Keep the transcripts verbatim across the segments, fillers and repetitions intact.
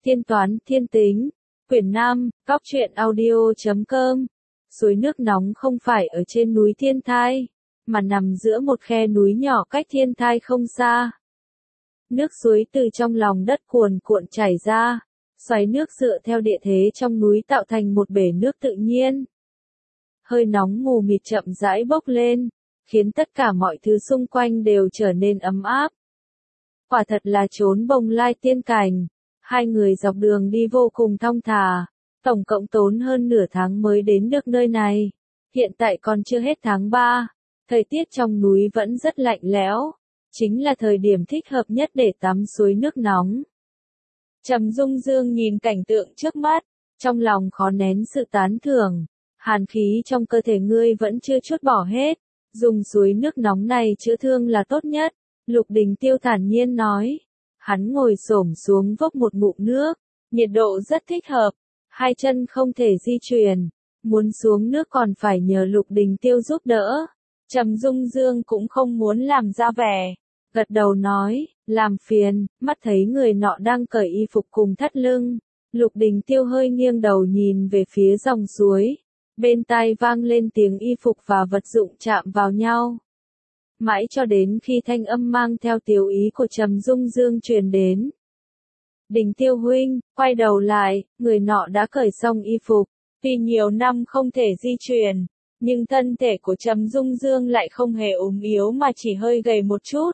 Tiên toán thiên tính, quyển năm, góc truyện audio chấm com. Suối nước nóng không phải ở trên núi Thiên Thai, mà nằm giữa một khe núi nhỏ cách Thiên Thai không xa. Nước suối từ trong lòng đất cuồn cuộn chảy ra, xoáy nước dựa theo địa thế trong núi tạo thành một bể nước tự nhiên. Hơi nóng mù mịt chậm rãi bốc lên, khiến tất cả mọi thứ xung quanh đều trở nên ấm áp. Quả thật là chốn Bồng Lai tiên cảnh. Hai người dọc đường đi vô cùng thong thả, tổng cộng tốn hơn nửa tháng mới đến được nơi này. Hiện tại còn chưa hết tháng ba, thời tiết trong núi vẫn rất lạnh lẽo, chính là thời điểm thích hợp nhất để tắm suối nước nóng. Trầm Dung Dương nhìn cảnh tượng trước mắt, trong lòng khó nén sự tán thưởng. Hàn khí trong cơ thể ngươi vẫn chưa trút bỏ hết, dùng suối nước nóng này chữa thương là tốt nhất, Lục Đình Tiêu thản nhiên nói. Hắn ngồi xổm xuống vốc một ngụm nước, nhiệt độ rất thích hợp, hai chân không thể di chuyển, muốn xuống nước còn phải nhờ Lục Đình Tiêu giúp đỡ. Trầm Dung Dương cũng không muốn làm ra vẻ, gật đầu nói, làm phiền. Mắt thấy người nọ đang cởi y phục cùng thắt lưng, Lục Đình Tiêu hơi nghiêng đầu nhìn về phía dòng suối, bên tai vang lên tiếng y phục và vật dụng chạm vào nhau. Mãi cho đến khi thanh âm mang theo tiểu ý của Trầm Dung Dương truyền đến. Đình Tiêu huynh, quay đầu lại, người nọ đã cởi xong y phục. Vì nhiều năm không thể di chuyển, nhưng thân thể của Trầm Dung Dương lại không hề ốm yếu mà chỉ hơi gầy một chút.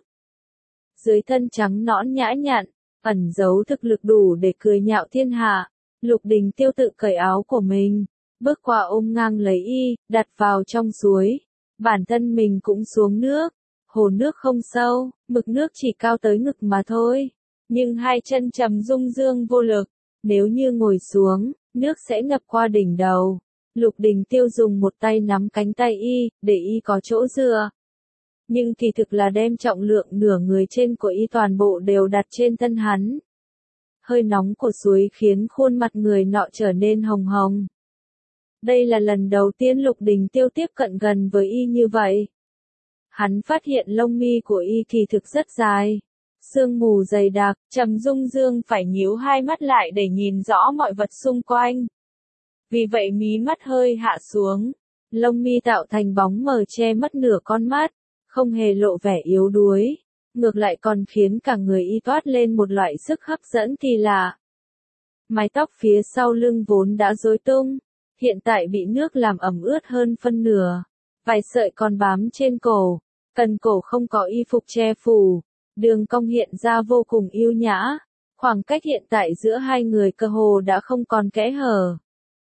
Dưới thân trắng nõn nhã nhặn, ẩn giấu thực lực đủ để cười nhạo thiên hạ. Lục Đình Tiêu tự cởi áo của mình, bước qua ôm ngang lấy y, đặt vào trong suối. Bản thân mình cũng xuống nước. Hồ nước không sâu, mực nước chỉ cao tới ngực mà thôi. Nhưng hai chân Trầm Dung Dương vô lực, nếu như ngồi xuống, nước sẽ ngập qua đỉnh đầu. Lục Đình Tiêu dùng một tay nắm cánh tay y, để y có chỗ dựa. Nhưng kỳ thực là đem trọng lượng nửa người trên của y toàn bộ đều đặt trên thân hắn. Hơi nóng của suối khiến khuôn mặt người nọ trở nên hồng hồng. Đây là lần đầu tiên Lục Đình Tiêu tiếp cận gần với y như vậy. Hắn phát hiện lông mi của y kỳ thực rất dài, sương mù dày đặc, Trầm Dung Dương phải nhíu hai mắt lại để nhìn rõ mọi vật xung quanh. Vì vậy mí mắt hơi hạ xuống, lông mi tạo thành bóng mờ che mất nửa con mắt, không hề lộ vẻ yếu đuối, ngược lại còn khiến cả người y toát lên một loại sức hấp dẫn kỳ lạ. Mái tóc phía sau lưng vốn đã rối tung, hiện tại bị nước làm ẩm ướt hơn phân nửa. Vài sợi còn bám trên cổ, cần cổ không có y phục che phủ, đường cong hiện ra vô cùng yêu nhã, khoảng cách hiện tại giữa hai người cơ hồ đã không còn kẽ hở.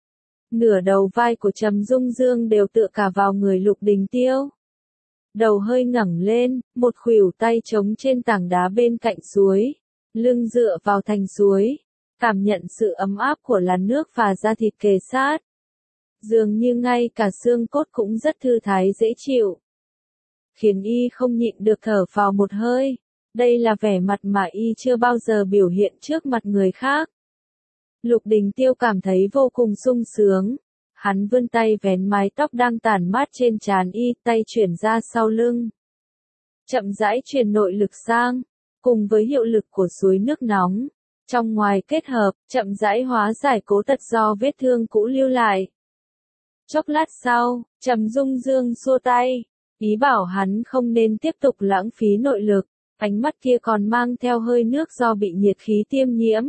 Nửa đầu vai của Trầm Dung Dương đều tựa cả vào người Lục Đình Tiêu. Đầu hơi ngẩng lên, một khuỷu tay trống trên tảng đá bên cạnh suối, lưng dựa vào thành suối, cảm nhận sự ấm áp của làn nước và da thịt kề sát. Dường như ngay cả xương cốt cũng rất thư thái dễ chịu. Khiến y không nhịn được thở phào một hơi. Đây là vẻ mặt mà y chưa bao giờ biểu hiện trước mặt người khác. Lục Đình Tiêu cảm thấy vô cùng sung sướng. Hắn vươn tay vén mái tóc đang tản mát trên trán y, tay chuyển ra sau lưng. Chậm rãi truyền nội lực sang, cùng với hiệu lực của suối nước nóng. Trong ngoài kết hợp, chậm rãi hóa giải cố tật do vết thương cũ lưu lại. Chốc lát sau, Trầm Dung Dương xua tay, ý bảo hắn không nên tiếp tục lãng phí nội lực, ánh mắt kia còn mang theo hơi nước do bị nhiệt khí tiêm nhiễm.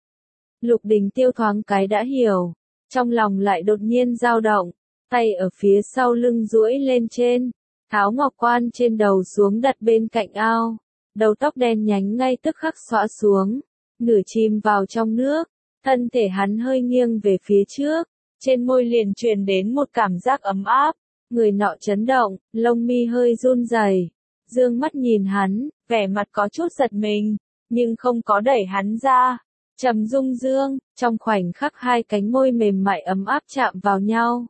Lục Đình Tiêu thoáng cái đã hiểu, trong lòng lại đột nhiên dao động, tay ở phía sau lưng duỗi lên trên, tháo ngọc quan trên đầu xuống đặt bên cạnh ao, đầu tóc đen nhánh ngay tức khắc xõa xuống, nửa chìm vào trong nước, thân thể hắn hơi nghiêng về phía trước. Trên môi liền truyền đến một cảm giác ấm áp, người nọ chấn động, lông mi hơi run rẩy, dương mắt nhìn hắn, vẻ mặt có chút giật mình, nhưng không có đẩy hắn ra. Trầm Dung Dương, trong khoảnh khắc hai cánh môi mềm mại ấm áp chạm vào nhau.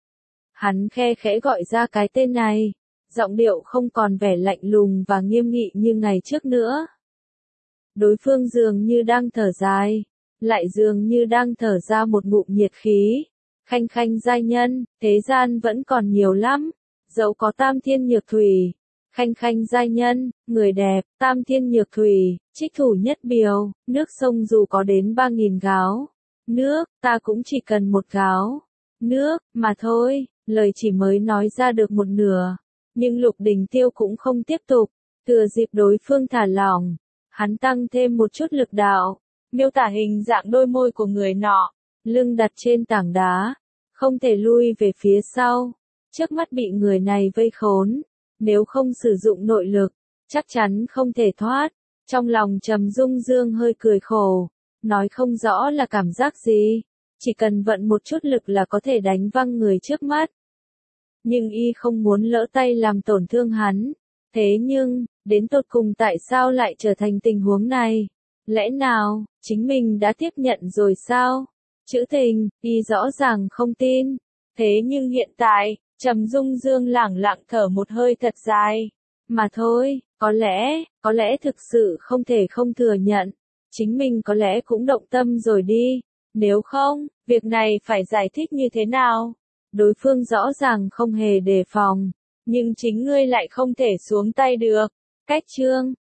Hắn khe khẽ gọi ra cái tên này, giọng điệu không còn vẻ lạnh lùng và nghiêm nghị như ngày trước nữa. Đối phương dường như đang thở dài, lại dường như đang thở ra một ngụm nhiệt khí. Khanh khanh giai nhân, thế gian vẫn còn nhiều lắm, dẫu có tam thiên nhược thủy, khanh khanh giai nhân, người đẹp, tam thiên nhược thủy, trích thủ nhất biều, nước sông dù có đến ba nghìn gáo. Nước, ta cũng chỉ cần một gáo. Nước, mà thôi, lời chỉ mới nói ra được một nửa. Nhưng Lục Đình Tiêu cũng không tiếp tục, thừa dịp đối phương thả lỏng. Hắn tăng thêm một chút lực đạo, miêu tả hình dạng đôi môi của người nọ, lưng đặt trên tảng đá, không thể lui về phía sau, trước mắt bị người này vây khốn, nếu không sử dụng nội lực, chắc chắn không thể thoát. Trong lòng Trầm Dung Dương hơi cười khổ, nói không rõ là cảm giác gì, chỉ cần vận một chút lực là có thể đánh văng người trước mắt. Nhưng y không muốn lỡ tay làm tổn thương hắn. Thế nhưng, đến tột cùng tại sao lại trở thành tình huống này? Lẽ nào, chính mình đã tiếp nhận rồi sao? Chữ tình, y rõ ràng không tin. Thế nhưng hiện tại, Trầm Dung Dương lẳng lặng thở một hơi thật dài. Mà thôi, có lẽ, có lẽ thực sự không thể không thừa nhận. Chính mình có lẽ cũng động tâm rồi đi. Nếu không, việc này phải giải thích như thế nào? Đối phương rõ ràng không hề đề phòng. Nhưng chính ngươi lại không thể xuống tay được. Cách chương